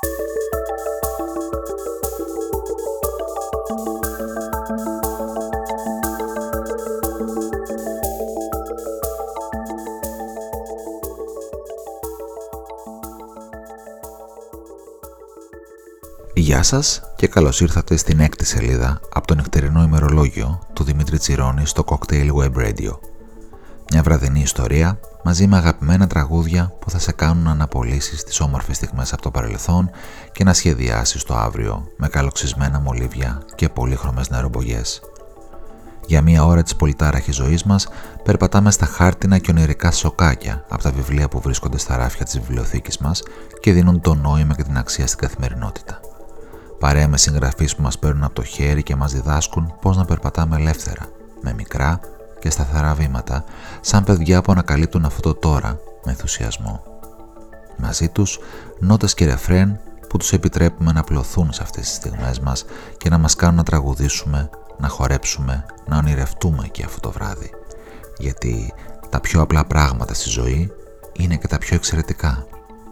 Γεια σας και καλώς ήρθατε στην έκτη σελίδα από το νυχτερινό ημερολόγιο του Δημήτρη Τσιρόνη στο Cocktail Web Radio. Μια βραδινή ιστορία μαζί με αγαπημένα τραγούδια που θα σε κάνουν να αναπολύσεις τις όμορφες στιγμές από το παρελθόν και να σχεδιάσεις το αύριο με καλοξισμένα μολύβια και πολύχρωμες νερομπογιές. Για μία ώρα της πολυτάραχης ζωής μας περπατάμε στα χάρτινα και ονειρικά σοκάκια από τα βιβλία που βρίσκονται στα ράφια της βιβλιοθήκης μας και δίνουν το νόημα και την αξία στην καθημερινότητα. Παρέα με συγγραφείς που μας παίρνουν από το χέρι και μας διδάσκουν πώς να περπατάμε ελεύθερα, με μικρά και σταθερά βήματα, σαν παιδιά που ανακαλύπτουν αυτό το τώρα με ενθουσιασμό. Μαζί τους, νότες και ρεφρέν που τους επιτρέπουμε να πλωθούν σε αυτές τις στιγμές μας και να μας κάνουν να τραγουδήσουμε, να χορέψουμε, να ονειρευτούμε και αυτό το βράδυ. Γιατί τα πιο απλά πράγματα στη ζωή είναι και τα πιο εξαιρετικά.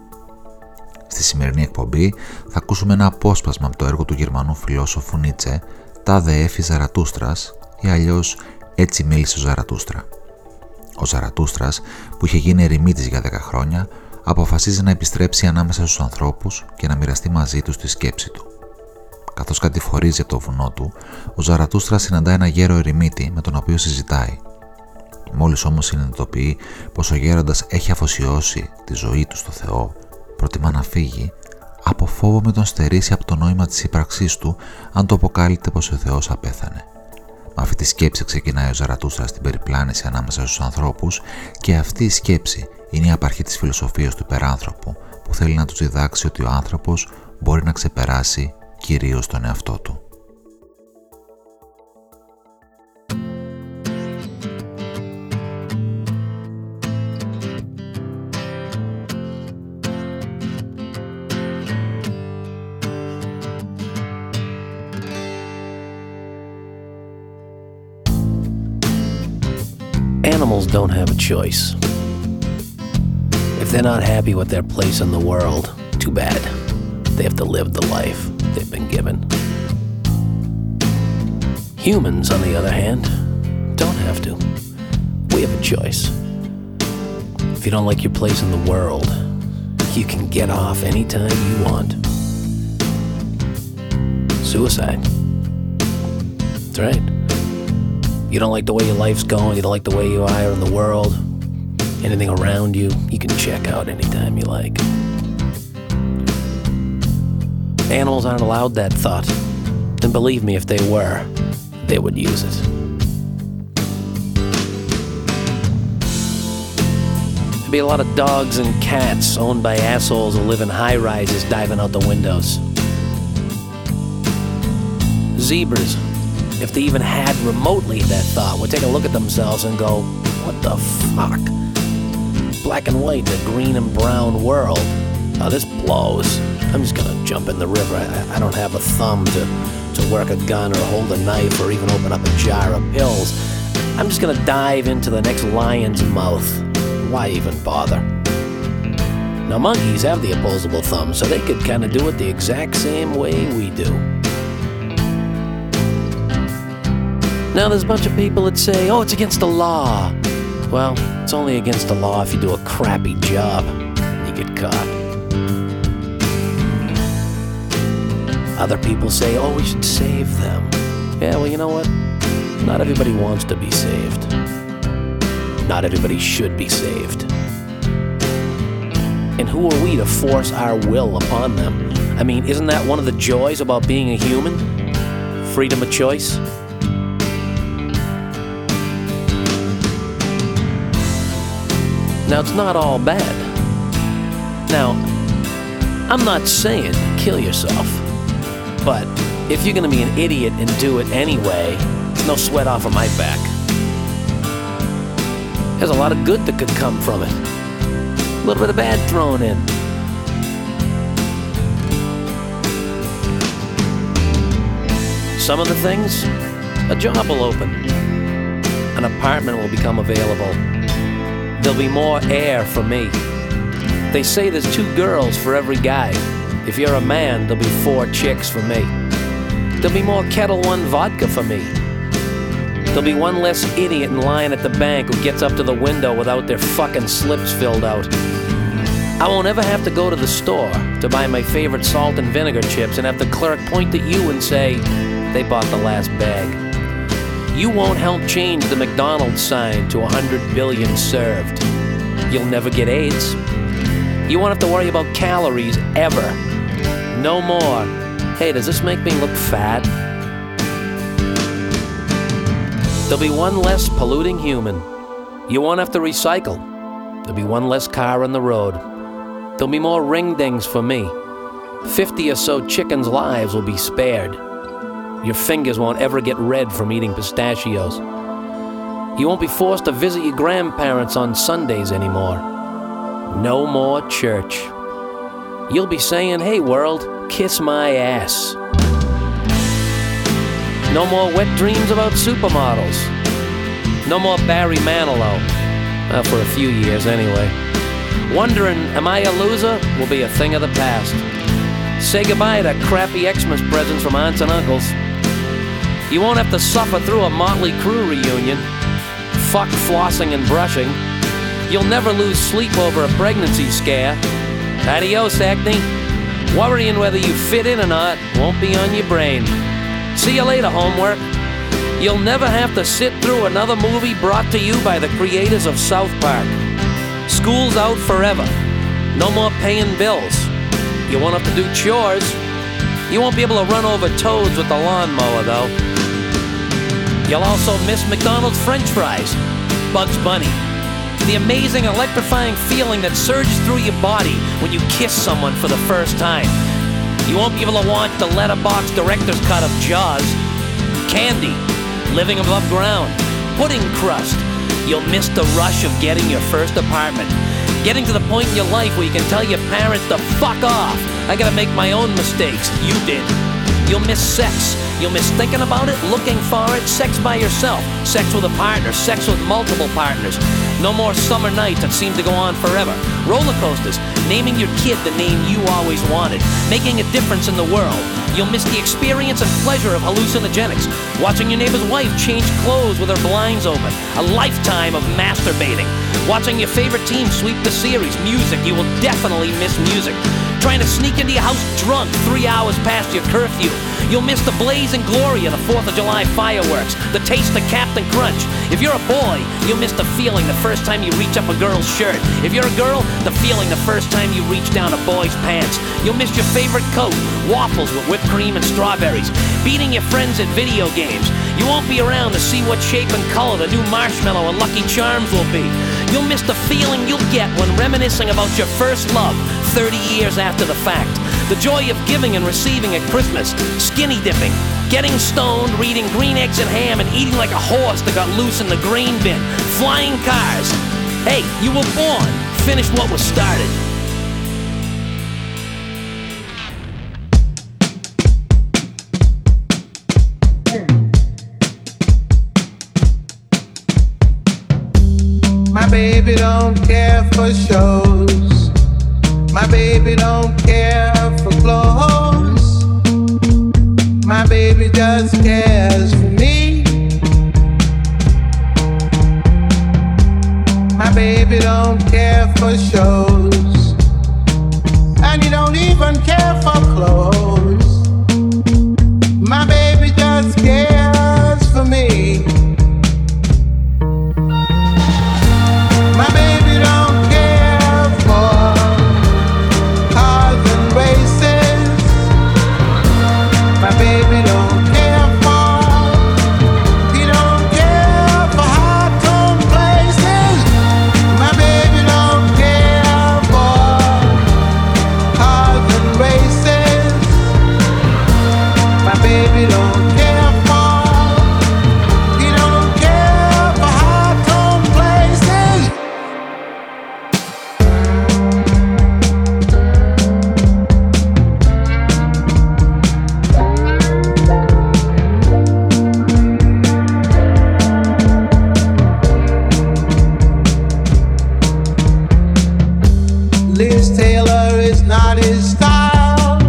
Στη σημερινή εκπομπή θα ακούσουμε ένα απόσπασμα από το έργο του Γερμανού φιλόσοφου Νίτσε, «Τάδε έφη Ζαρατούστρας» ή αλλιώς «Έτσι μίλησε ο Ζαρατούστρα». Ο Ζαρατούστρας, που είχε γίνει ερημίτης για 10 χρόνια, αποφασίζει να επιστρέψει ανάμεσα στους ανθρώπους και να μοιραστεί μαζί τους τη σκέψη του. Καθώς κατηφορίζει από το βουνό του, ο Ζαρατούστρας συναντά ένα γέρο ερημίτη με τον οποίο συζητάει. Μόλις όμως συνειδητοποιεί πως ο γέροντας έχει αφοσιώσει τη ζωή του στο Θεό, προτιμά να φύγει, από φόβο με τον στερήσει από το νόημα της ύπαρξής του αν το αποκάλυπτε πως ο Θεός απέθανε. Με αυτή τη σκέψη ξεκινάει ο Ζαρατούστρας στην περιπλάνηση ανάμεσα στους ανθρώπους και αυτή η σκέψη είναι η απαρχή της φιλοσοφίας του υπεράνθρωπου που θέλει να τους διδάξει ότι ο άνθρωπος μπορεί να ξεπεράσει κυρίως τον εαυτό του. Animals don't have a choice. If they're not happy with their place in the world, too bad. They have to live the life they've been given. Humans, on the other hand, don't have to. We have a choice. If you don't like your place in the world, you can get off anytime you want. Suicide. That's right. You don't like the way your life's going, you don't like the way you are in the world, anything around you, you can check out anytime you like. Animals aren't allowed that thought. And believe me, if they were, they would use it. There'd be a lot of dogs and cats owned by assholes who live in high-rises diving out the windows. Zebras, if they even had remotely that thought, would take a look at themselves and go, what the fuck? Black and white, the green and brown world. Oh, this blows. I'm just gonna jump in the river. I don't have a thumb to work a gun or hold a knife or even open up a jar of pills. I'm just gonna dive into the next lion's mouth. Why even bother? Now, monkeys have the opposable thumb, so they could kind of do it the exact same way we do. Now, there's a bunch of people that say, oh, it's against the law. Well, it's only against the law if you do a crappy job. You get caught. Other people say, oh, we should save them. Yeah, well, you know what? Not everybody wants to be saved. Not everybody should be saved. And who are we to force our will upon them? I mean, isn't that one of the joys about being a human? Freedom of choice? Now, it's not all bad. Now, I'm not saying kill yourself, but if you're going to be an idiot and do it anyway, there's no sweat off of my back. There's a lot of good that could come from it. A little bit of bad thrown in. Some of the things, a job will open. An apartment will become available. There'll be more air for me. They say there's 2 girls for every guy. If you're a man, there'll be 4 chicks for me. There'll be more Kettle One vodka for me. There'll be one less idiot in line at the bank who gets up to the window without their fucking slips filled out. I won't ever have to go to the store to buy my favorite salt and vinegar chips and have the clerk point at you and say, they bought the last bag. You won't help change the McDonald's sign to 100 billion served. You'll never get AIDS. You won't have to worry about calories ever. No more. Hey, does this make me look fat? There'll be one less polluting human. You won't have to recycle. There'll be one less car on the road. There'll be more ring-dings for me. 50 or so chickens' lives will be spared. Your fingers won't ever get red from eating pistachios. You won't be forced to visit your grandparents on Sundays anymore. No more church. You'll be saying, hey world, kiss my ass. No more wet dreams about supermodels. No more Barry Manilow. Well, for a few years anyway. Wondering, am I a loser, will be a thing of the past. Say goodbye to crappy Xmas presents from aunts and uncles. You won't have to suffer through a Motley Crue reunion. Fuck flossing and brushing. You'll never lose sleep over a pregnancy scare. Adios, acne. Worrying whether you fit in or not won't be on your brain. See you later, homework. You'll never have to sit through another movie brought to you by the creators of South Park. School's out forever. No more paying bills. You won't have to do chores. You won't be able to run over toads with the lawnmower, though. You'll also miss McDonald's French fries, Bugs Bunny, the amazing electrifying feeling that surges through your body when you kiss someone for the first time. You won't be able to watch the letterbox director's cut of Jaws, Candy, Living Above Ground, Pudding Crust. You'll miss the rush of getting your first apartment, getting to the point in your life where you can tell your parents to fuck off. I gotta make my own mistakes. You did. You'll miss sex. You'll miss thinking about it, looking for it, sex by yourself, sex with a partner, sex with multiple partners. No more summer nights that seem to go on forever. Roller coasters, naming your kid the name you always wanted, making a difference in the world. You'll miss the experience and pleasure of hallucinogenics, watching your neighbor's wife change clothes with her blinds open, a lifetime of masturbating, watching your favorite team sweep the series, music, you will definitely miss music. Trying to sneak into your house drunk 3 hours past your curfew. You'll miss the blaze and glory of the 4th of July fireworks, the taste of Captain Crunch. If you're a boy, you'll miss the feeling the first time you reach up a girl's shirt. If you're a girl, the feeling the first time you reach down a boy's pants. You'll miss your favorite coat, waffles with whipped cream and strawberries, beating your friends at video games. You won't be around to see what shape and color the new Marshmallow and Lucky Charms will be. You'll miss the feeling you'll get when reminiscing about your first love 30 years after the fact. The joy of giving and receiving at Christmas, skinny dipping, getting stoned, reading Green Eggs and Ham, and eating like a horse that got loose in the grain bin, flying cars. Hey, you were born. Finish what was started. My baby don't care for shows. My baby don't care for clothes. My baby just cares for me. My baby don't care for shows, and he don't even care for clothes. My baby just cares for me. My baby don't care for cars and races. My baby don't care for, he don't care for high-tone places. My baby don't care for cars and races. My baby don't care for, he don't care for high-tone places. Liz Taylor is not his style.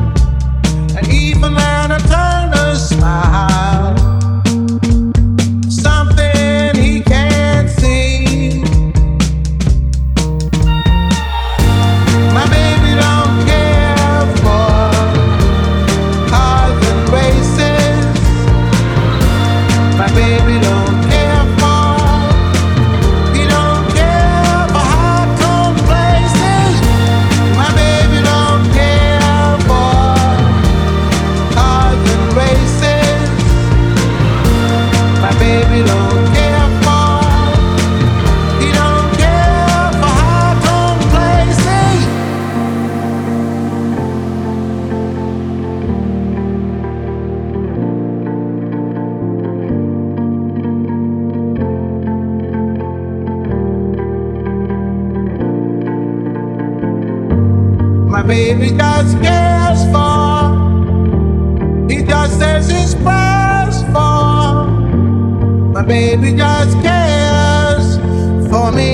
baby just cares for. He just says his prayers for. My baby just cares for me.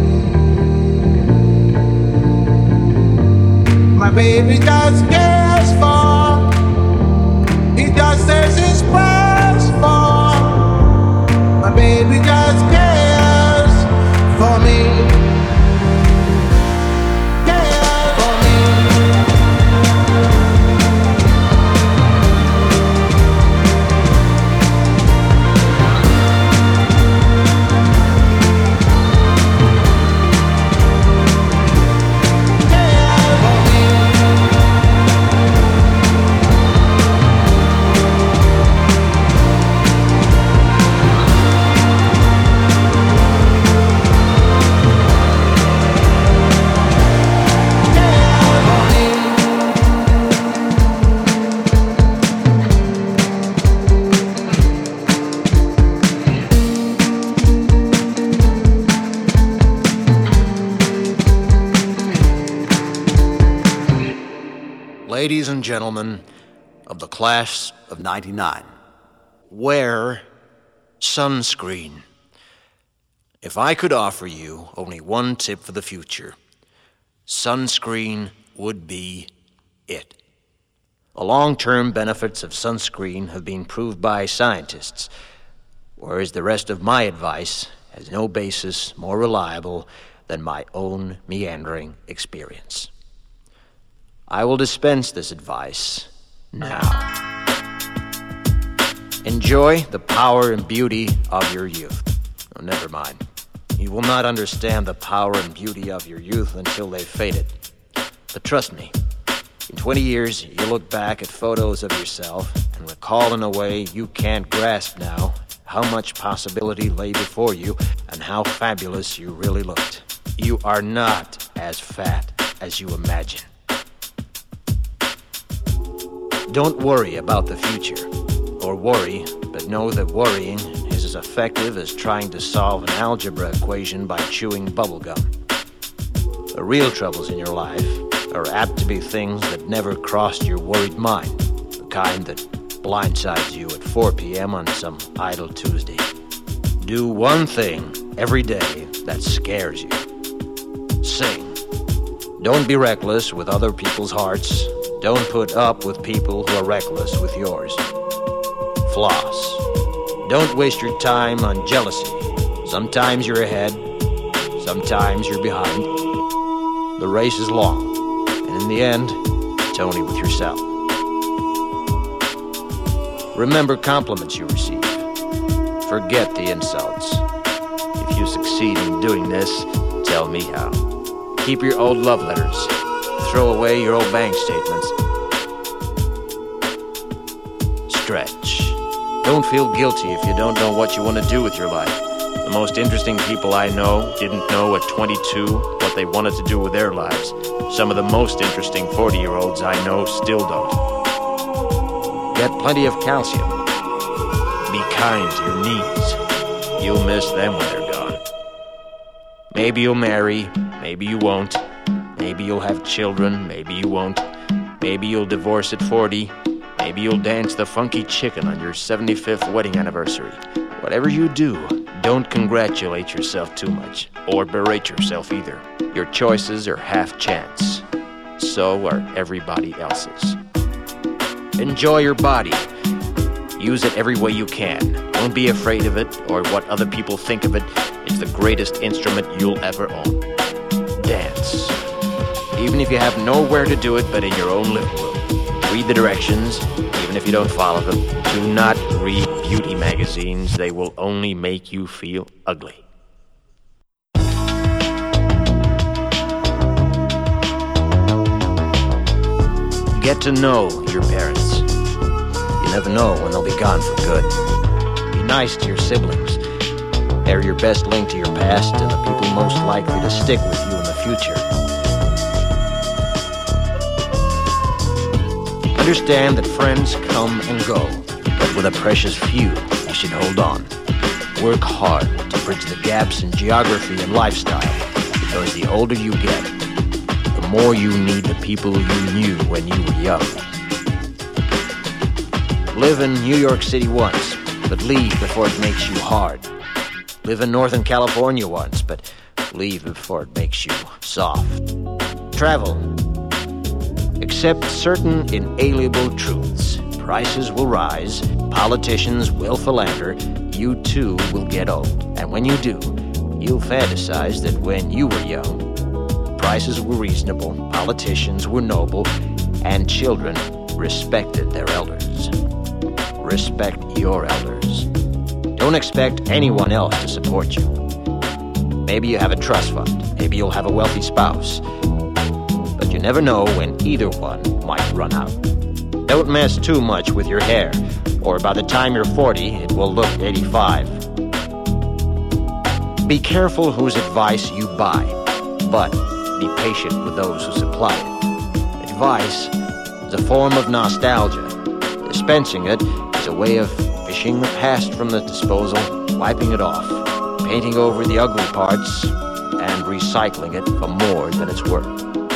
My baby just cares for. He just says his prayers for. My baby just cares for me. Ladies and gentlemen of the class of '99, wear sunscreen. If I could offer you only one tip for the future, sunscreen would be it. The long-term benefits of sunscreen have been proved by scientists, whereas the rest of my advice has no basis more reliable than my own meandering experience. I will dispense this advice now. Enjoy the power and beauty of your youth. Oh, never mind. You will not understand the power and beauty of your youth until they've faded. But trust me, in 20 years, you'll look back at photos of yourself and recall in a way you can't grasp now how much possibility lay before you and how fabulous you really looked. You are not as fat as you imagine. Don't worry about the future, or worry, but know that worrying is as effective as trying to solve an algebra equation by chewing bubblegum. The real troubles in your life are apt to be things that never crossed your worried mind, the kind that blindsides you at 4 p.m. on some idle Tuesday. Do one thing every day that scares you. Sing. Don't be reckless with other people's hearts. Don't put up with people who are reckless with yours. Floss. Don't waste your time on jealousy. Sometimes you're ahead, sometimes you're behind. The race is long, and in the end, it's only with yourself. Remember compliments you receive. Forget the insults. If you succeed in doing this, tell me how. Keep your old love letters. Throw away your old bank statements. Stretch. Don't feel guilty if you don't know what you want to do with your life. The most interesting people I know didn't know at 22 what they wanted to do with their lives. Some of the most interesting 40-year-olds I know still don't. Get plenty of calcium. Be kind to your knees. You'll miss them when they're gone. Maybe you'll marry, maybe you won't. Maybe you'll have children, maybe you won't. Maybe you'll divorce at 40. Maybe you'll dance the funky chicken on your 75th wedding anniversary. Whatever you do, don't congratulate yourself too much, or berate yourself either. Your choices are half chance. So are everybody else's. Enjoy your body. Use it every way you can. Don't be afraid of it or what other people think of it. It's the greatest instrument you'll ever own. Dance. Even if you have nowhere to do it but in your own living room. Read the directions, even if you don't follow them. Do not read beauty magazines. They will only make you feel ugly. Get to know your parents. You never know when they'll be gone for good. Be nice to your siblings. They're your best link to your past and the people most likely to stick with you in the future. Understand that friends come and go, but with a precious few, you should hold on. Work hard to bridge the gaps in geography and lifestyle, because the older you get, the more you need the people you knew when you were young. Live in New York City once, but leave before it makes you hard. Live in Northern California once, but leave before it makes you soft. Travel. Accept certain inalienable truths. Prices will rise, politicians will philander, you too will get old. And when you do, you'll fantasize that when you were young, prices were reasonable, politicians were noble, and children respected their elders. Respect your elders. Don't expect anyone else to support you. Maybe you have a trust fund, maybe you'll have a wealthy spouse, but you never know when either one might run out. Don't mess too much with your hair, or by the time you're 40, it will look 85. Be careful whose advice you buy, but be patient with those who supply it. Advice is a form of nostalgia. Dispensing it is a way of fishing the past from the disposal, wiping it off, painting over the ugly parts, and recycling it for more than it's worth.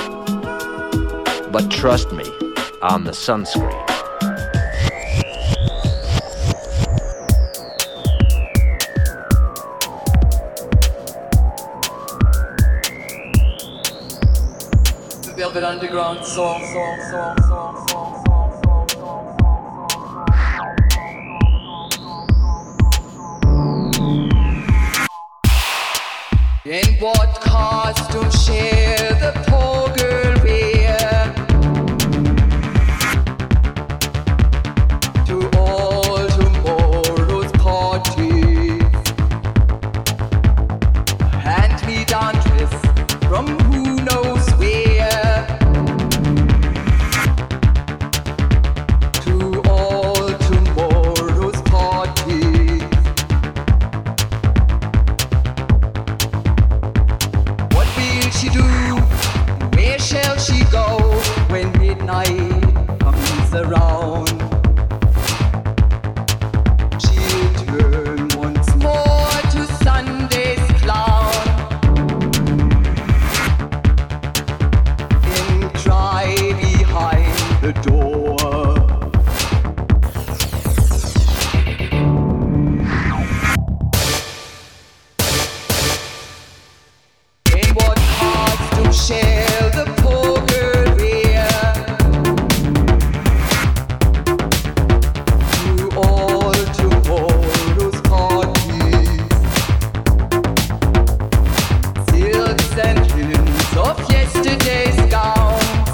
But trust me on the sunscreen. The Velvet Underground song. In what costume shall the poor girl wear to all tomorrow's parties? Hand-me-down dress from who knows where to all tomorrow's parties. What will she do? Where shall she go when midnight comes around? She'll turn once more to Sunday's clown and cry behind the door. In what costume shall the poor girl wear to all tomorrow's parties? Silks and linens of yesterday's gowns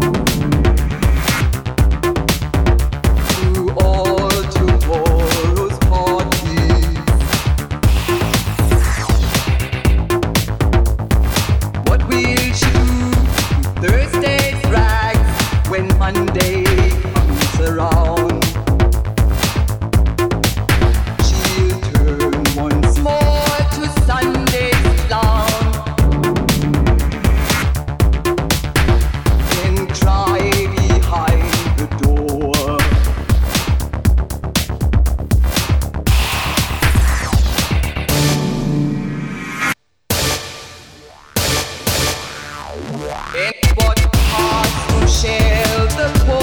to all tomorrow's parties. What will she do? Thursday's rags when Monday comes around. She'll turn once more to Sunday's clown and cry behind the door. In what costume shall the poor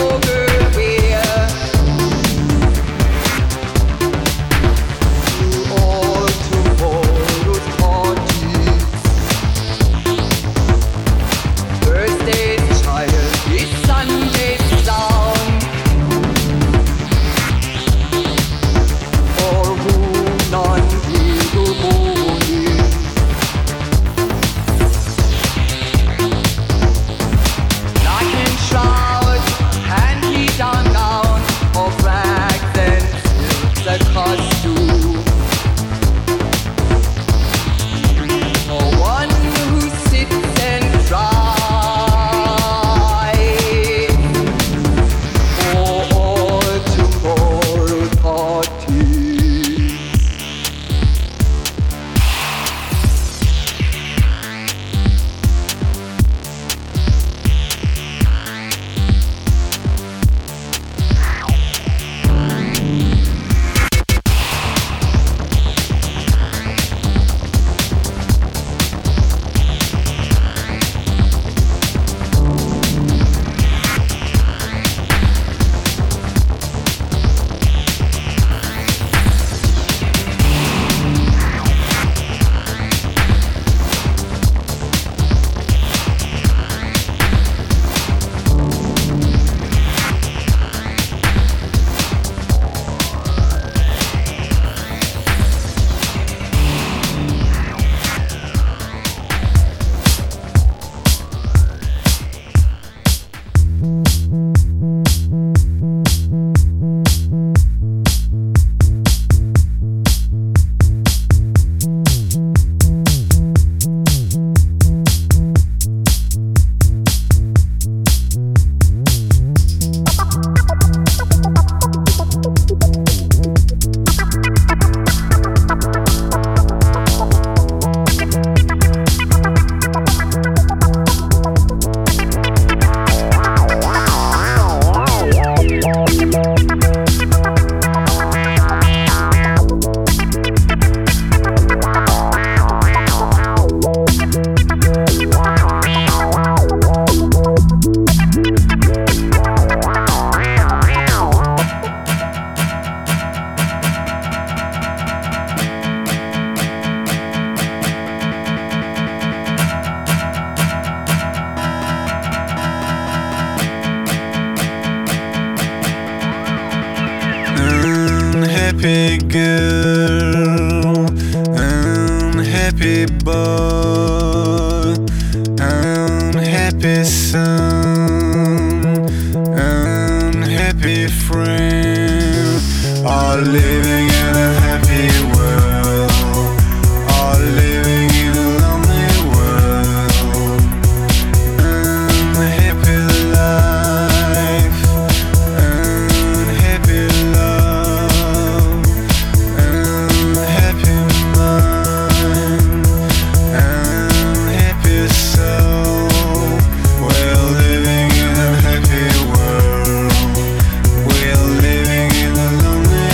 Unhappy girl, unhappy boy, unhappy son, unhappy friend, all living in a happy world, all living in a lonely world, unhappy life, unhappy love, unhappy mind, unhappy soul. We're living in a happy world, we're living in a lonely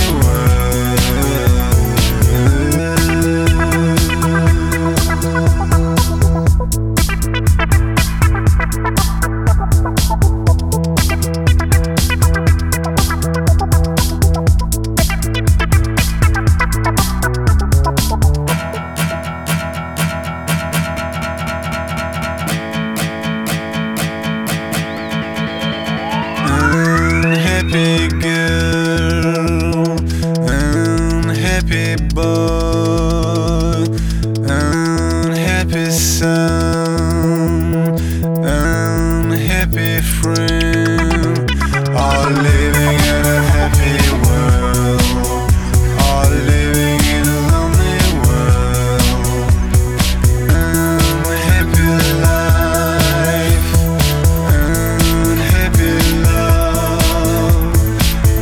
unhappy girl, unhappy boy, unhappy son, unhappy friend, all living in a happy world, all living in a lonely world, unhappy life, unhappy love,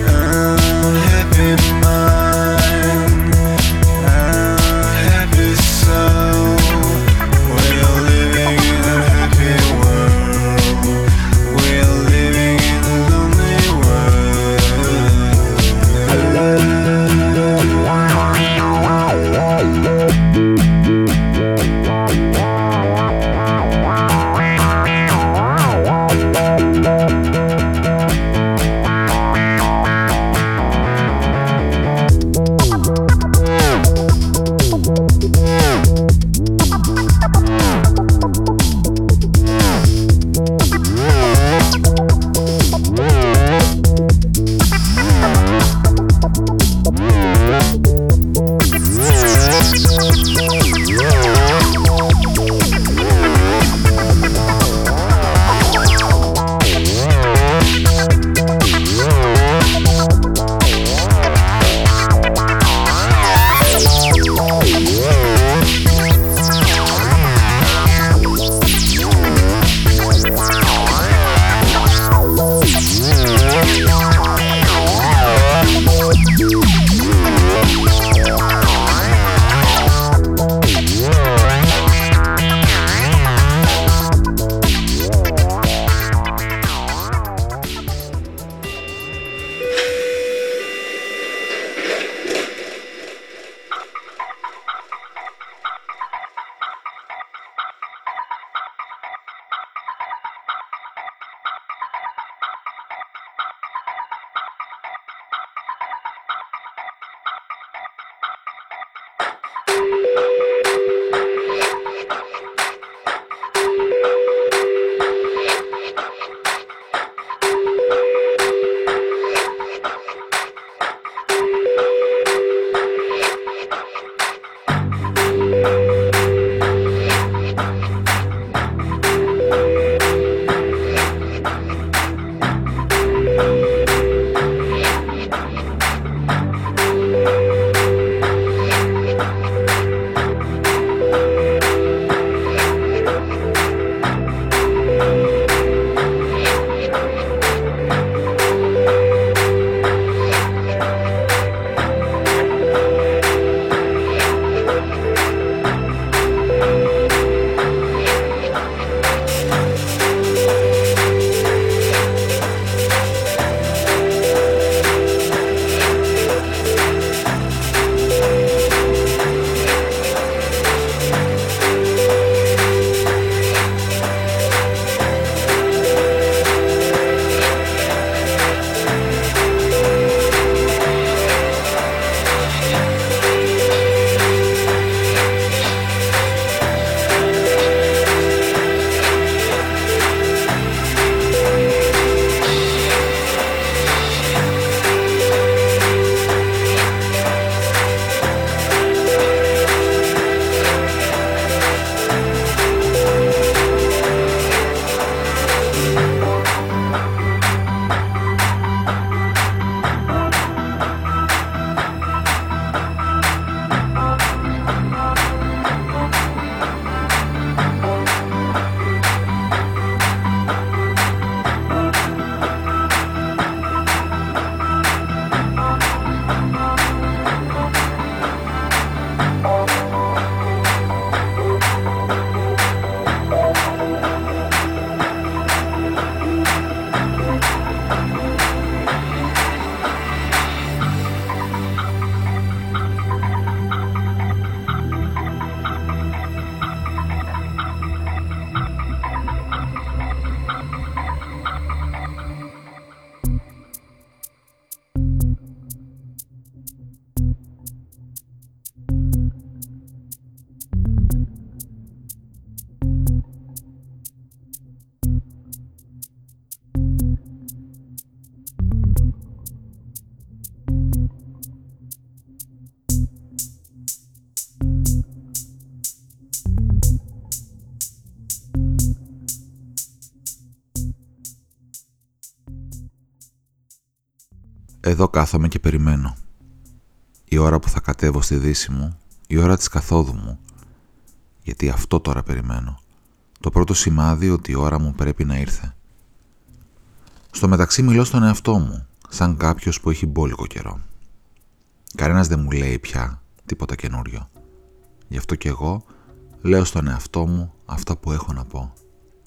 Εδώ κάθομαι και περιμένω. Η ώρα που θα κατέβω στη δύση μου, η ώρα της καθόδου μου. Γιατί αυτό τώρα περιμένω. Το πρώτο σημάδι ότι η ώρα μου πρέπει να ήρθε. Στο μεταξύ μιλώ στον εαυτό μου, σαν κάποιος που έχει μπόλικο καιρό. Κανένας δεν μου λέει πια τίποτα καινούριο. Γι' αυτό και εγώ λέω στον εαυτό μου αυτά που έχω να πω.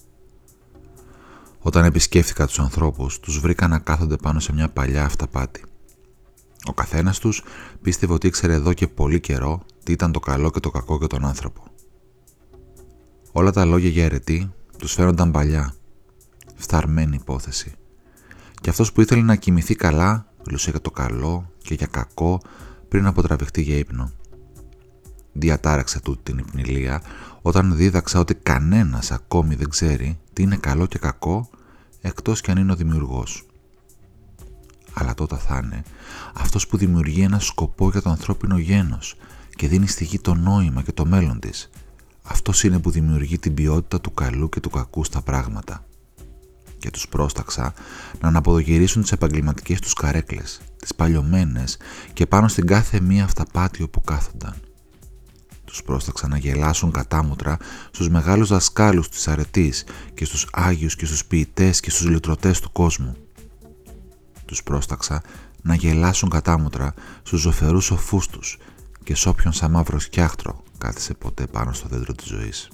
Όταν επισκέφθηκα τους ανθρώπους, τους βρήκα να κάθονται πάνω σε μια παλιά αυταπάτη. Ο καθένας τους πίστευε ότι ήξερε εδώ και πολύ καιρό τι ήταν το καλό και το κακό για τον άνθρωπο. Όλα τα λόγια για αιρετή τους φαίνονταν παλιά, φθαρμένη υπόθεση. Και αυτός που ήθελε να κοιμηθεί καλά, μιλούσε για το καλό και για κακό πριν από τραβηχτεί για ύπνο. Διατάραξα τούτη την υπνηλία όταν δίδαξα ότι κανένας ακόμη δεν ξέρει τι είναι καλό και κακό εκτός κι αν είναι ο δημιουργός. Αλλά τότε θα είναι αυτός που δημιουργεί ένα σκοπό για το ανθρώπινο γένος και δίνει στη γη το νόημα και το μέλλον της. Αυτός είναι που δημιουργεί την ποιότητα του καλού και του κακού στα πράγματα. Και τους πρόσταξα να αναποδογυρίσουν τις επαγγελματικές τους καρέκλες, τις παλιωμένες και πάνω στην κάθε μία αυταπάτη όπου κάθονταν. Τους πρόσταξα να γελάσουν κατάμουτρα στους μεγάλους δασκάλους της αρετής και στους άγιους και στους ποιητές και στους λυτρωτές του κόσμου. Τους πρόσταξα να γελάσουν κατάμουτρα στους ζωφερούς σοφούς τους και σ' όποιον σαν μαύρο σκιάχτρο κάθισε ποτέ πάνω στο δέντρο της ζωής.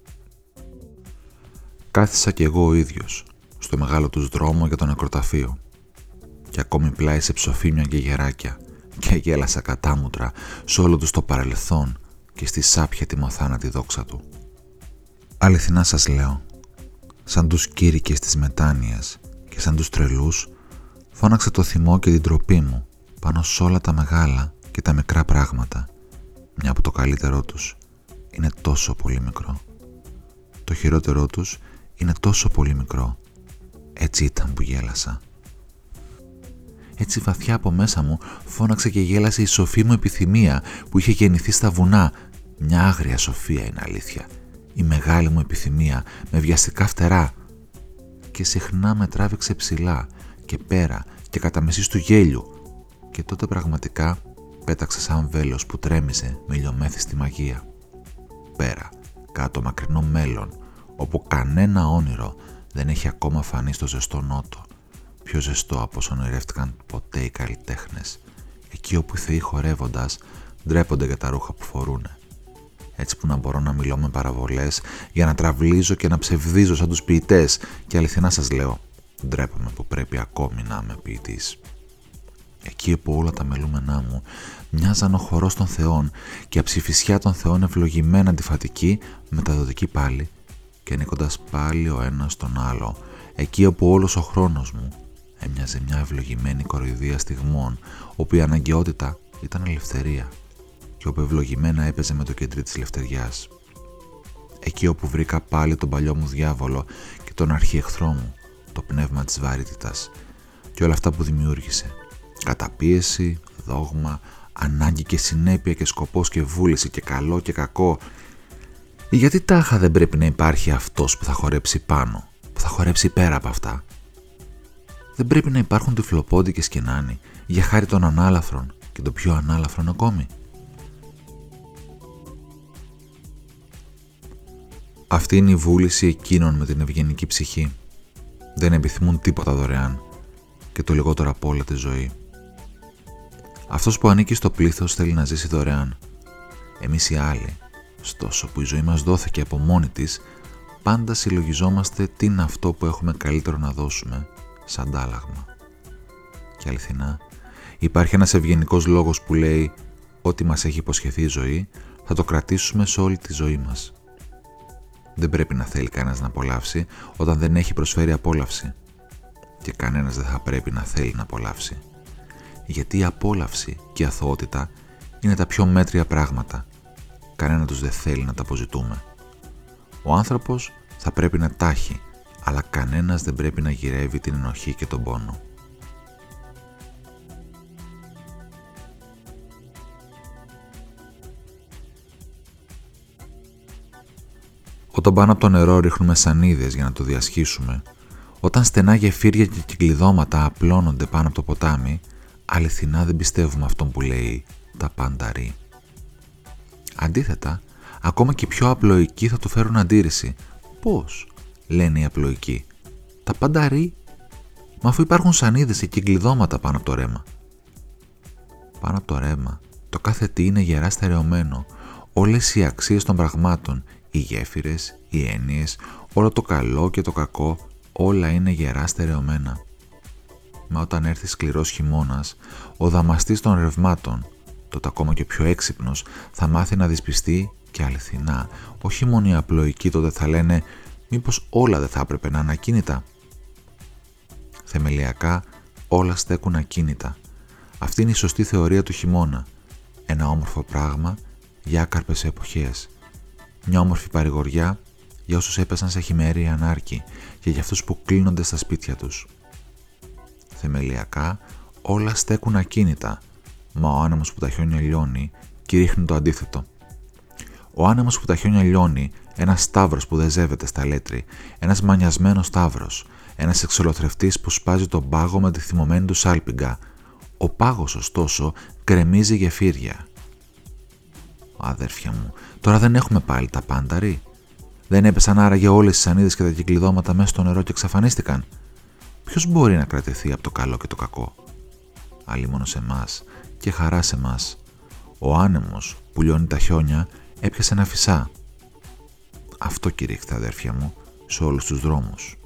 Κάθισα κι εγώ ο ίδιος στο μεγάλο τους δρόμο για το νεκροταφείο και ακόμη πλάι σε ψοφίμια και γεράκια και γέλασα κατάμουτρα σε όλο τους το παρελθόν και στη σάπια τιμοθάνατη δόξα του. Αληθινά σας λέω, σαν τους κήρυκες της μετάνοιας και σαν τους τρελούς, φώναξε το θυμό και την τροπή μου πάνω σ' όλα τα μεγάλα και τα μικρά πράγματα, μια που το καλύτερό τους είναι τόσο πολύ μικρό. Το χειρότερό τους είναι τόσο πολύ μικρό. Έτσι ήταν που γέλασα. Έτσι βαθιά από μέσα μου φώναξε και γέλασε η σοφή μου επιθυμία που είχε γεννηθεί στα βουνά. Μια άγρια σοφία είναι αλήθεια. Η μεγάλη μου επιθυμία με βιαστικά φτερά. Και συχνά με τράβηξε ψηλά και πέρα και κατά μεσής του γέλιου. Και τότε πραγματικά πέταξε σαν βέλος που τρέμιζε με ηλιομέθιστη μαγεία. Πέρα, κάτω μακρινό μέλλον, όπου κανένα όνειρο δεν έχει ακόμα φανεί στο ζεστό νότο. Πιο ζεστό από όσο ονειρεύτηκαν ποτέ οι καλλιτέχνες. Εκεί όπου οι θεοί χορεύοντας ντρέπονται για τα ρούχα που φορούνε. Έτσι που να μπορώ να μιλώ με παραβολές για να τραυλίζω και να ψευδίζω σαν τους ποιητές. Και αληθινά σας λέω, ντρέπομαι που πρέπει ακόμη να είμαι ποιητής. Εκεί όπου όλα τα μελούμενά μου μοιάζαν ο χορός των θεών και η αψηφισιά των θεών ευλογημένα αντιφατική, μεταδοτική πάλι και ανήκοντας πάλι ο ένας στον άλλο. Εκεί όπου όλος ο χρόνος μου έμοιαζε μια ευλογημένη κοροϊδία στιγμών, όπου η αναγκαιότητα ήταν ελευθερία και όπου ευλογημένα έπαιζε με το κεντρί της ελευθεριάς. Εκεί όπου βρήκα πάλι τον παλιό μου διάβολο και τον αρχιεχθρό μου, το πνεύμα της βαρύτητας και όλα αυτά που δημιούργησε. Καταπίεση, δόγμα, ανάγκη και συνέπεια και σκοπός και βούληση και καλό και κακό. Γιατί τάχα δεν πρέπει να υπάρχει αυτός που θα χορέψει πάνω, που θα χορέψει πέρα από αυτά? Δεν πρέπει να υπάρχουν τυφλοπόντικες και νάνοι για χάρη των ανάλαφρων και των πιο ανάλαφρων ακόμη? Αυτή είναι η βούληση εκείνων με την ευγενική ψυχή. Δεν επιθυμούν τίποτα δωρεάν και το λιγότερο απ' όλα τη ζωή. Αυτός που ανήκει στο πλήθος θέλει να ζήσει δωρεάν. Εμείς οι άλλοι, στόσο που η ζωή μας δόθηκε από μόνη της, πάντα συλλογιζόμαστε τι είναι αυτό που έχουμε καλύτερο να δώσουμε σαν αντάλλαγμα. Και αληθινά, υπάρχει ένας ευγενικός λόγος που λέει ό,τι μας έχει υποσχεθεί η ζωή θα το κρατήσουμε σε όλη τη ζωή μας. Δεν πρέπει να θέλει κανένας να απολαύσει όταν δεν έχει προσφέρει απόλαυση. Και κανένας δεν θα πρέπει να θέλει να απολαύσει. Γιατί η απόλαυση και η αθωότητα είναι τα πιο μέτρια πράγματα. Κανένα τους δεν θέλει να τα αποζητούμε. Ο άνθρωπος θα πρέπει να τάχει, αλλά κανένας δεν πρέπει να γυρεύει την ενοχή και τον πόνο. Όταν πάνω από το νερό ρίχνουμε σανίδες για να το διασχίσουμε, όταν στενά γεφύρια και κυκλειδώματα απλώνονται πάνω από το ποτάμι, αληθινά δεν πιστεύουμε αυτόν που λέει τα πάντα ρί. Αντίθετα, ακόμα και οι πιο απλοϊκοί θα του φέρουν αντίρρηση. Πώς, λένε οι απλοϊκοί, τα πάντα ρί? Μα αφού υπάρχουν σανίδες και κυκλειδώματα πάνω από το ρέμα. Πάνω από το ρέμα, το κάθε τι είναι γερά στερεωμένο. Όλες οι αξίες των πραγμάτων, οι γέφυρες, οι έννοιες, όλο το καλό και το κακό, όλα είναι γερά στερεωμένα. Μα όταν έρθει σκληρός χειμώνας, ο δαμαστής των ρευμάτων, τότε ακόμα και πιο έξυπνος, θα μάθει να δυσπιστεί και αληθινά. Όχι μόνο οι απλοϊκοί τότε θα λένε μήπως όλα δεν θα έπρεπε να είναι ακίνητα. Θεμελιακά όλα στέκουν ακίνητα. Αυτή είναι η σωστή θεωρία του χειμώνα. Ένα όμορφο πράγμα για άκαρπες εποχές. Μια όμορφη παρηγοριά για όσους έπεσαν σε χειμερή ανάρκη και για αυτούς που κλείνονται στα σπίτια τους. Θεμελιακά όλα στέκουν ακίνητα, μα ο άνεμος που τα χιόνια λιώνει κηρύχνει το αντίθετο. Ο άνεμος που τα χιόνια λιώνει, ένας σταύρος που δεν ζεύεται στα λέτρη, ένας μανιασμένος σταύρος, ένας εξολοθρευτής που σπάζει τον πάγο με τη θυμωμένη του σάλπιγγα. Ο πάγος ωστόσο γκρεμίζει γεφύρια. Αδέρφια μου, τώρα δεν έχουμε πάλι τα πάντα ρί? Δεν έπεσαν άραγε όλες οι σανίδες και τα κυκλειδώματα μέσα στο νερό και εξαφανίστηκαν? Ποιος μπορεί να κρατηθεί από το καλό και το κακό? Άλλοι μόνο σε εμάς και χαρά σε εμάς. Ο άνεμος που λιώνει τα χιόνια έπιασε ένα φυσά. Αυτό κηρύχθηκε, αδέρφια μου, σε όλους τους δρόμους.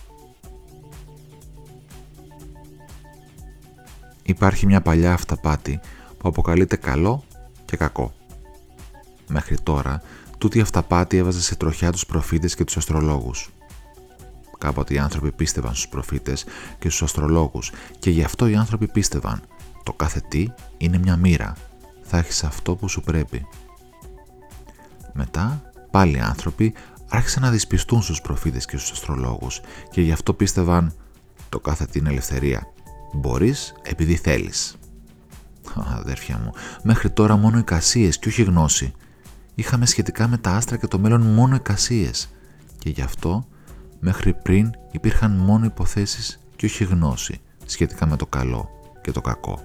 Υπάρχει μια παλιά αυταπάτη που αποκαλείται καλό και κακό. Μέχρι τώρα, τούτη η αυταπάτη έβαζε σε τροχιά τους προφήτες και τους αστρολόγους. Κάποτε οι άνθρωποι πίστευαν στους προφήτες και στους αστρολόγους και γι' αυτό οι άνθρωποι πίστευαν. Το κάθε τι είναι μια μοίρα. Θα έχεις αυτό που σου πρέπει. Μετά, πάλι οι άνθρωποι άρχισαν να δυσπιστούν στους προφήτες και στους αστρολόγους και γι' αυτό πίστευαν το κάθε τι είναι ελευθερία. Μπορείς επειδή θέλεις. Αδέρφια μου, μέχρι τώρα μόνο εικασίες και όχι γνώση. Είχαμε σχετικά με τα άστρα και το μέλλον μόνο εικασίες και γι' αυτό μέχρι πριν υπήρχαν μόνο υποθέσεις και όχι γνώση σχετικά με το καλό και το κακό.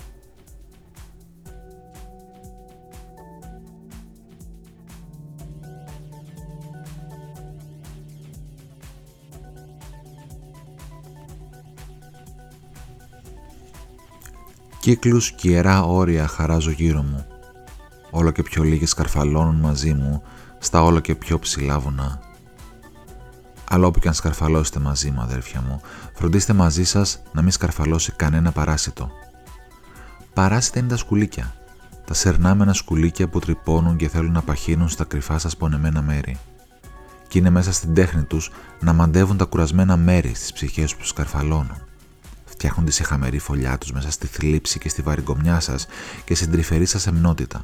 Κύκλους και ιερά όρια χαράζω γύρω μου. Όλο και πιο λίγοι σκαρφαλώνουν μαζί μου στα όλο και πιο ψηλά βουνά. Αλλά όπου και αν σκαρφαλώσετε μαζί μου, αδέρφια μου, φροντίστε μαζί σας να μην σκαρφαλώσει κανένα παράσιτο. Παράσιτα είναι τα σκουλίκια, τα σερνάμενα σκουλίκια που τρυπώνουν και θέλουν να παχύνουν στα κρυφά σας πονεμένα μέρη. Και είναι μέσα στην τέχνη τους να μαντεύουν τα κουρασμένα μέρη στις ψυχές που σκαρφαλώνουν. Φτιάχνουν τη σιχαμερή φωλιά τους μέσα στη θλίψη και στη βαριγκομιά σας και στην τρυφερή σας εμνότητα.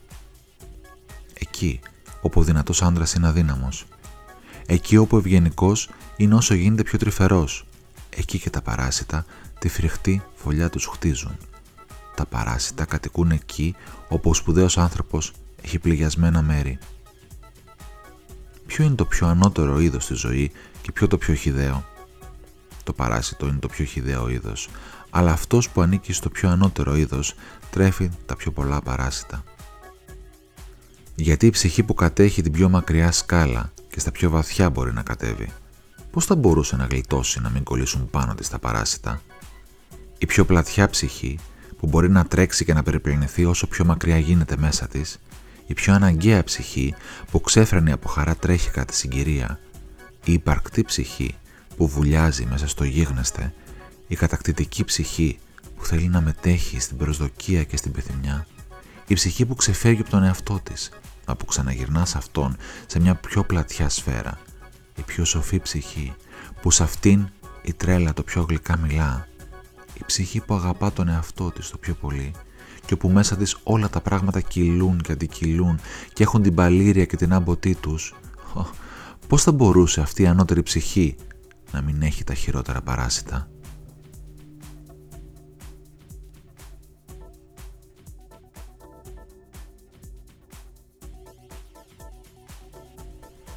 Εκεί όπου ο δυνατός άντρας είναι αδύναμος. Εκεί όπου ο ευγενικός είναι όσο γίνεται πιο τρυφερός. Εκεί και τα παράσιτα τη φρικτή φωλιά τους χτίζουν. Τα παράσιτα κατοικούν εκεί όπου ο σπουδαίος άνθρωπος έχει πληγιασμένα μέρη. Ποιο είναι το πιο ανώτερο είδος στη ζωή και ποιο το πιο χυδαίο? Το παράσιτο είναι το πιο χυδαίο είδος, αλλά αυτός που ανήκει στο πιο ανώτερο είδος τρέφει τα πιο πολλά παράσιτα. Γιατί η ψυχή που κατέχει την πιο μακριά σκάλα και στα πιο βαθιά μπορεί να κατέβει, πώς θα μπορούσε να γλιτώσει να μην κολλήσουν πάνω της τα παράσιτα? Η πιο πλατιά ψυχή που μπορεί να τρέξει και να περιπλανηθεί όσο πιο μακριά γίνεται μέσα της, η πιο αναγκαία ψυχή που ξέφρενη από χαρά τρέχει κατά συγκυρία, η υπαρκτή ψυχή που βουλιάζει μέσα στο γίγνεσθε, η κατακτητική ψυχή που θέλει να μετέχει στην προσδοκία και στην πεθυμιά, η ψυχή που ξεφεύγει από τον εαυτό της, μα που ξαναγυρνά σε αυτόν σε μια πιο πλατιά σφαίρα, η πιο σοφή ψυχή που σε αυτήν η τρέλα το πιο γλυκά μιλά, η ψυχή που αγαπά τον εαυτό της το πιο πολύ και όπου μέσα της όλα τα πράγματα κυλούν και αντικυλούν και έχουν την παλήρια και την άμποτή τους. Πώς θα μπορούσε αυτή η ανώτερη ψυχή να μην έχει τα χειρότερα παράσιτα?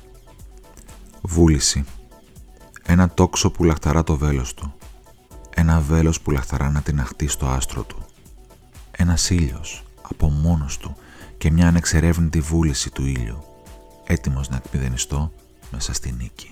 Βούληση. Ένα τόξο που λαχταρά το βέλος του. Ένα ένα βέλος που λαχταρά να τιναχτεί στο άστρο του. Ένας ήλιος από μόνος του και μια ανεξερεύνητη βούληση του ήλιου, έτοιμος να εκμηδενιστώ μέσα στη νίκη.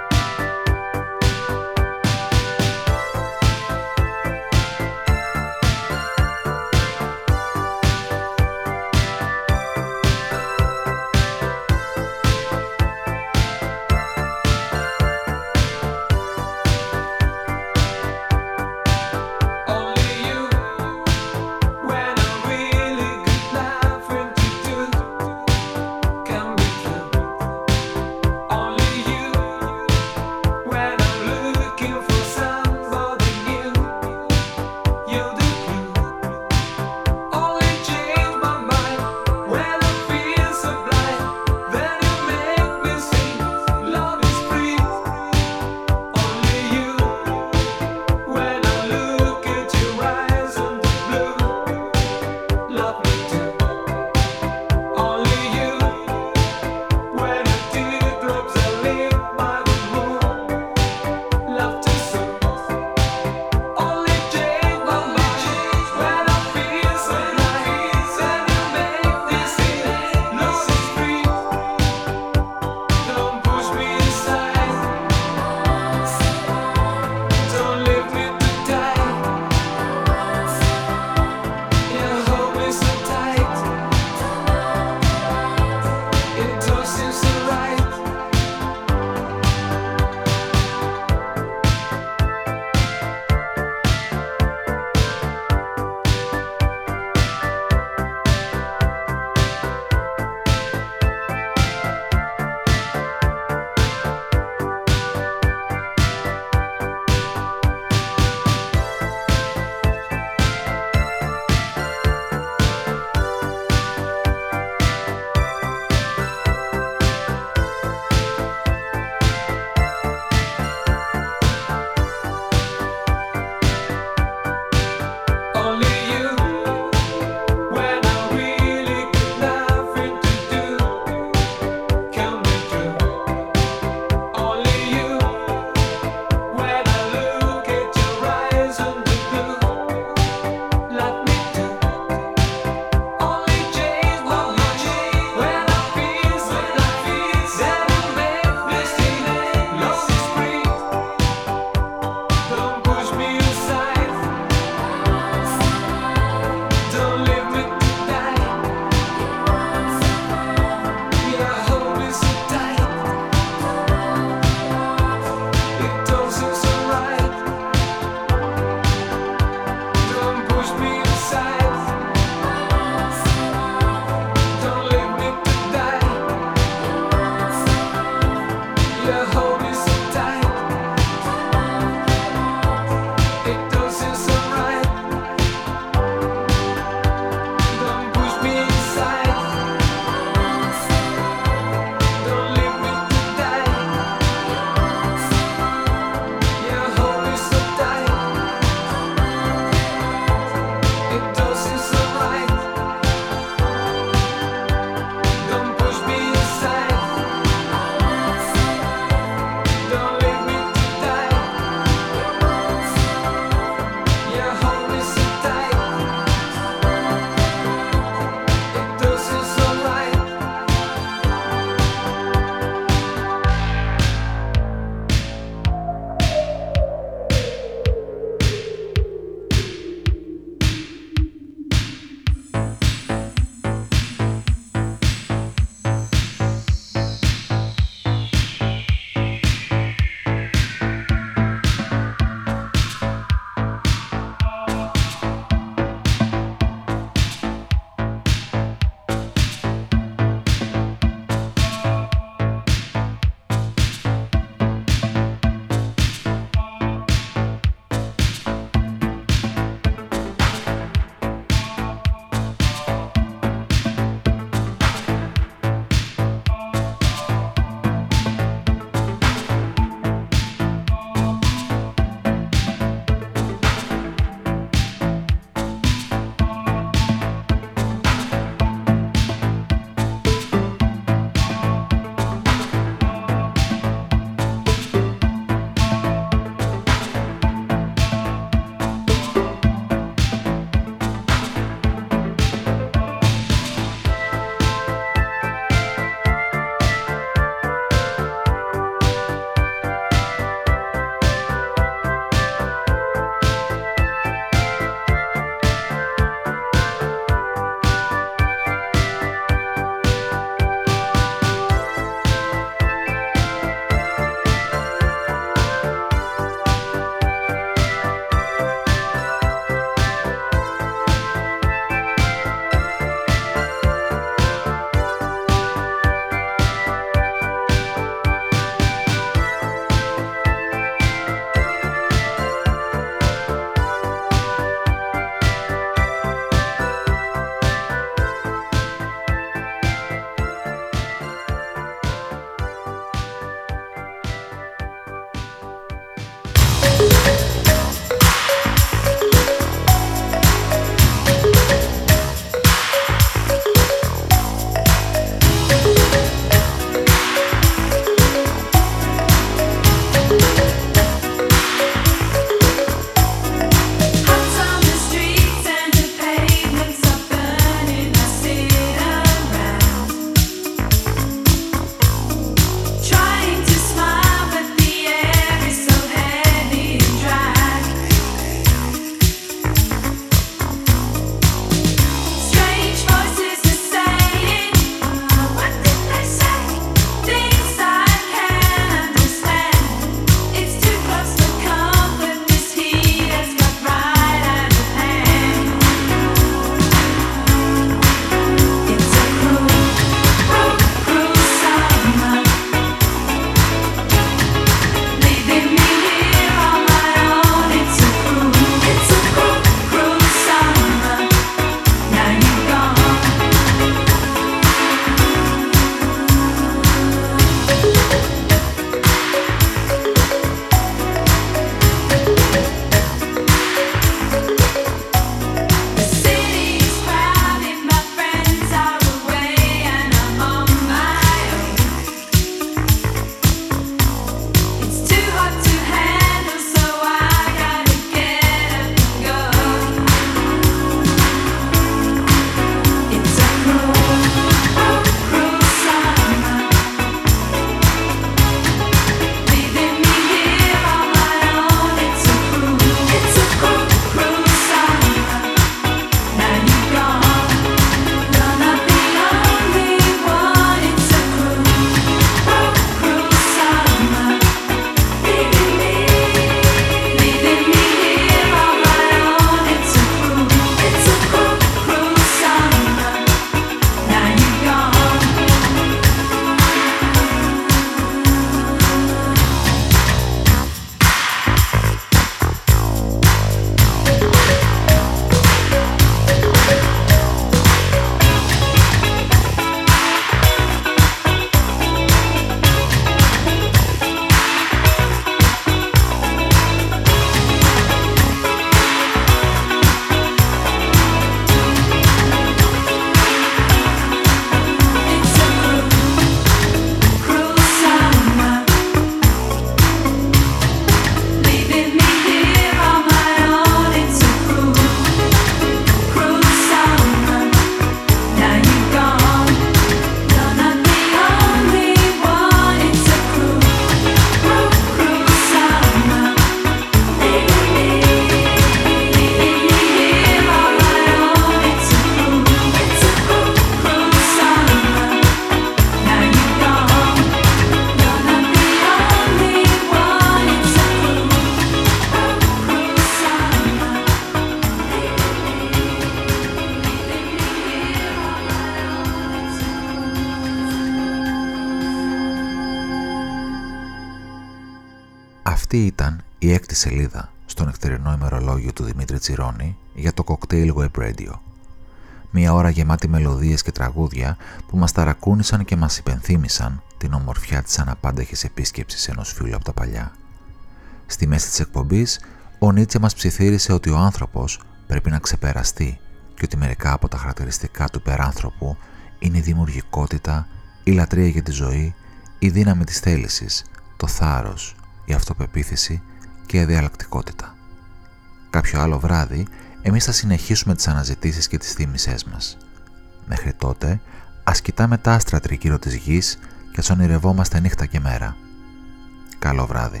Αυτή ήταν η 6η σελίδα στο νυχτερινό ημερολόγιο του Δημήτρη Τσιρόνη για το Cocktail Web Radio. Μια ώρα γεμάτη μελωδίες και τραγούδια που μας ταρακούνησαν και μας υπενθύμησαν την ομορφιά της αναπάντεχης επίσκεψης ενός φίλου από τα παλιά. Στη μέση της εκπομπής, ο Νίτσε μας ψιθύρισε ότι ο άνθρωπος πρέπει να ξεπεραστεί και ότι μερικά από τα χαρακτηριστικά του υπεράνθρωπου είναι η δημιουργικότητα, η λατρεία για τη ζωή, η δύναμη της θέλησης, το θάρρος, η αυτοπεποίθηση και η αδιαλλακτικότητα. Κάποιο άλλο βράδυ, εμείς θα συνεχίσουμε τις αναζητήσεις και τις θύμησές μας. Μέχρι τότε, ας κοιτάμε τα άστρα τριγύρω της γης και ας ονειρευόμαστε νύχτα και μέρα. Καλό βράδυ.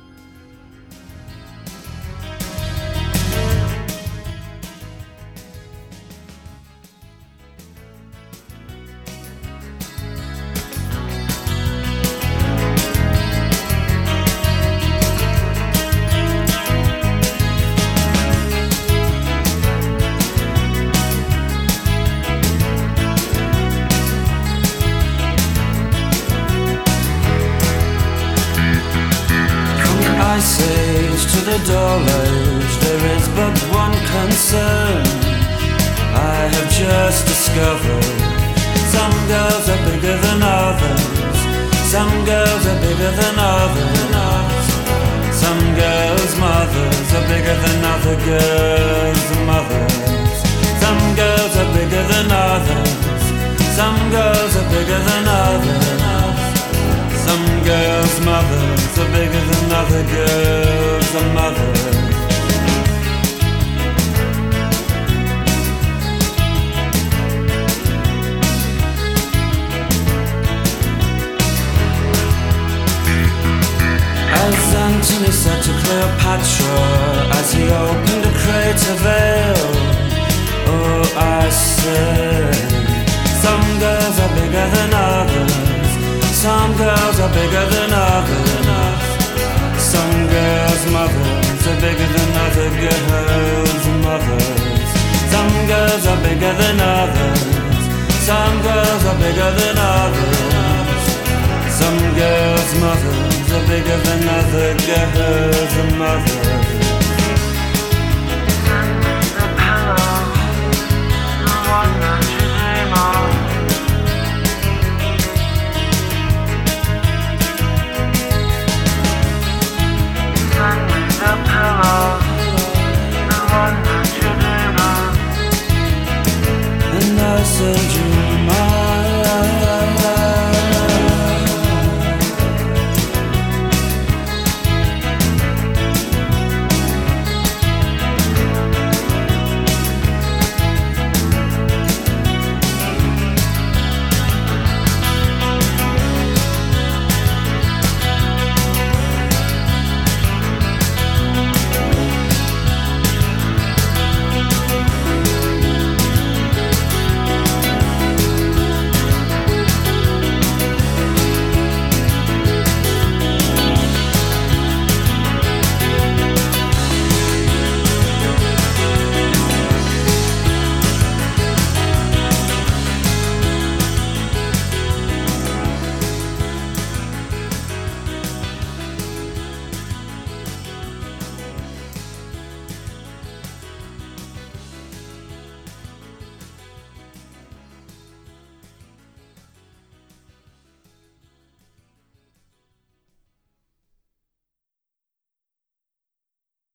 Dollars, there is but one concern I have just discovered. Some girls are bigger than others. Some girls are bigger than others. Some girls' mothers are bigger than other girls' mothers. Some girls are bigger than others. Some girls are bigger than others. Some girls' mothers are bigger than other girls' mothers. As Antony said to Cleopatra as he opened a crater veil, oh, I said, some girls are bigger than others. Some girls are bigger than others. Some girls' mothers are bigger than other girls' mothers. Some girls are bigger than others. Some girls are bigger than others. Some girls' mothers are bigger than other girls' mothers.